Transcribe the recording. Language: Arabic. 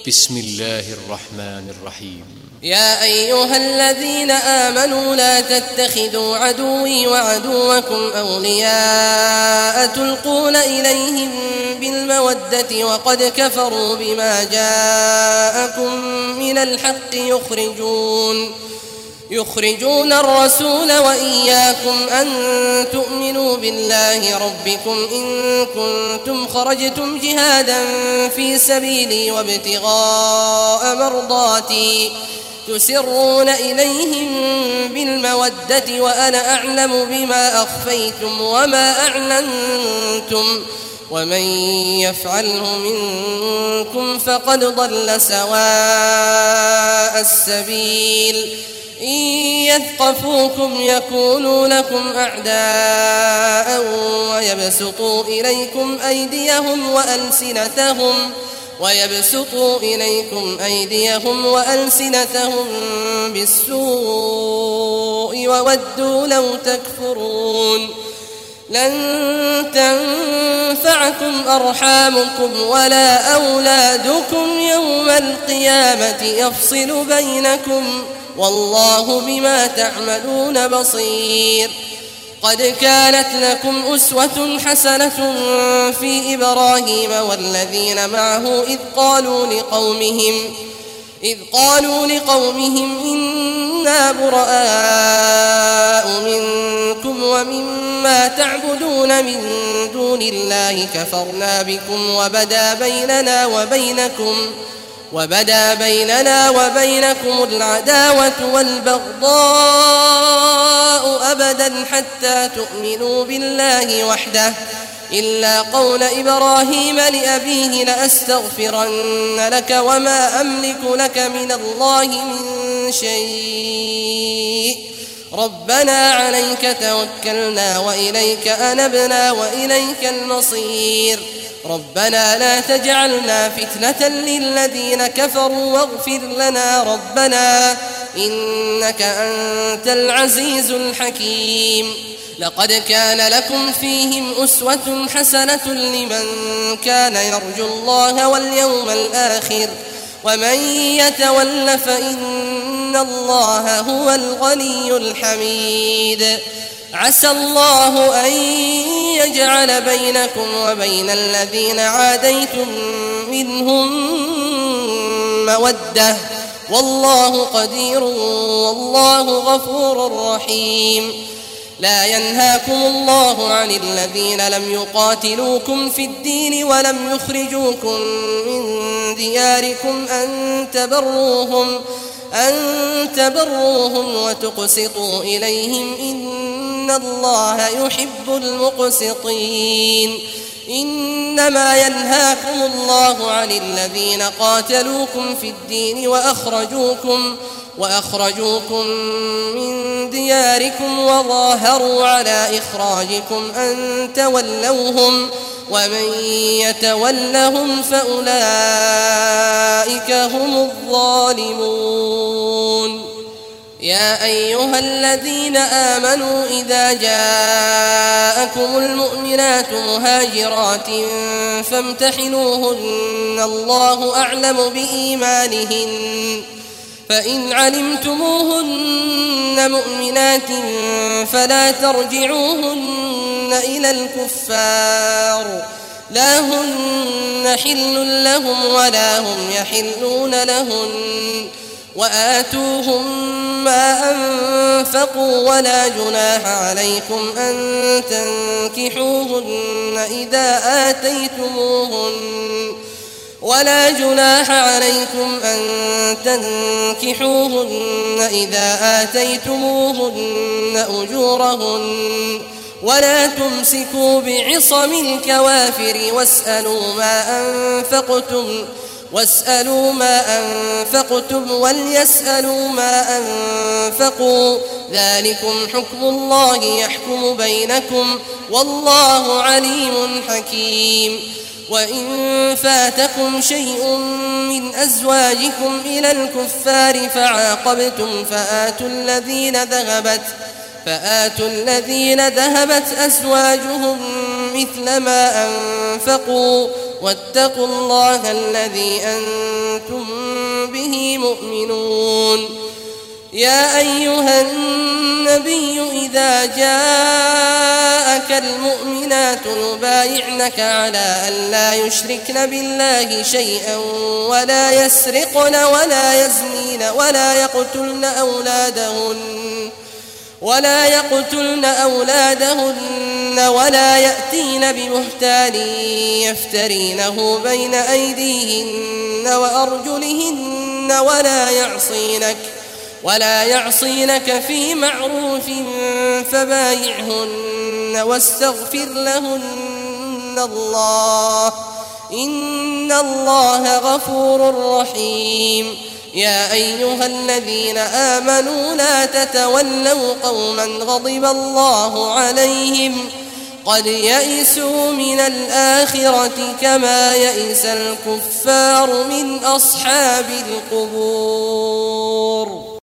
بسم الله الرحمن الرحيم. يا أيها الذين آمنوا لا تتخذوا عدوي وعدوكم أولياء تلقون إليهم بالمودة وقد كفروا بما جاءكم من الحق يخرجون الرسول وإياكم أن تؤمنوا بالله ربكم إن كنتم خرجتم جهادا في سبيلي وابتغاء مرضاتي تسرون إليهم بالمودة وأنا أعلم بما أخفيتم وما أعلنتم ومن يفعله منكم فقد ضل سواء السبيل إن يثقفوكم يكونوا لكم أعداء ويبسطوا إليكم أيديهم وألسنتهم بالسوء وودوا لو تكفرون لن تنفعكم أرحامكم ولا أولادكم يوم القيامة يفصل بينكم والله بما تعملون بصير. قد كانت لكم أسوة حسنة في إبراهيم والذين معه إذ قالوا لقومهم إنا براء منكم ومما تعبدون من دون الله كفرنا بكم وبدا بيننا وبينكم العداوة والبغضاء أبدا حتى تؤمنوا بالله وحده إلا قول إبراهيم لأبيه لأستغفرن لك وما أملك لك من الله من شيء ربنا عليك توكلنا وإليك أنبنا وإليك المصير ربنا لا تجعلنا فتنة للذين كفروا واغفر لنا ربنا إنك أنت العزيز الحكيم. لقد كان لكم فيهم أسوة حسنة لمن كان يرجو الله واليوم الآخر ومن يتول فإن الله هو الغني الحميد. عسى الله أن يجعل بينكم وبين الذين عاديتم منهم مودة والله قدير والله غفور رحيم. لا ينهاكم الله عن الذين لم يقاتلوكم في الدين ولم يخرجوكم من دياركم أن تبروهم وتقسطوا إليهم إن الله يحب المقسطين. إنما ينهاكم الله عن الذين قاتلوكم في الدين وأخرجوكم من دياركم وظاهروا على إخراجكم أن تولوهم ومن يتولهم فأولئك هم الظالمون. يا أيها الذين آمنوا إذا جاءكم المؤمنات مهاجرات فامتحنوهن الله أعلم بإيمانهن فإن علمتموهن مؤمنات فلا ترجعوهن إلى الكفار لا هن حل لهم ولا هم يحلون لهن وآتوهم ما أنفقوا ولا جناح عليكم أن تنكحوهن إذا آتيتموهن أجورهن ولا تمسكوا بعصم الكوافر واسألوا ما أنفقتم وليسألوا ما أنفقوا ذلكم حكم الله يحكم بينكم والله عليم حكيم. وإن فاتكم شيء من أزواجكم إلى الكفار فعاقبتم فآتوا الذين ذهبت أزواجهم مثل ما أنفقوا واتقوا الله الذي أنتم به مؤمنون. يا أيها النبي إذا جاءك المؤمنات يبايعنك على أن لا يشركن بالله شيئا ولا يسرقن ولا يزنين ولا يقتلن أولادهن ولا يأتين ببهتان يفترينه بين أيديهن وأرجلهن ولا يعصينك في معروف فبايعهن واستغفر لهن الله إن الله غفور رحيم. يا أيها الذين آمنوا لا تتولوا قوما غضب الله عليهم قد يئسوا من الآخرة كما يئس الكفار من أصحاب القبور.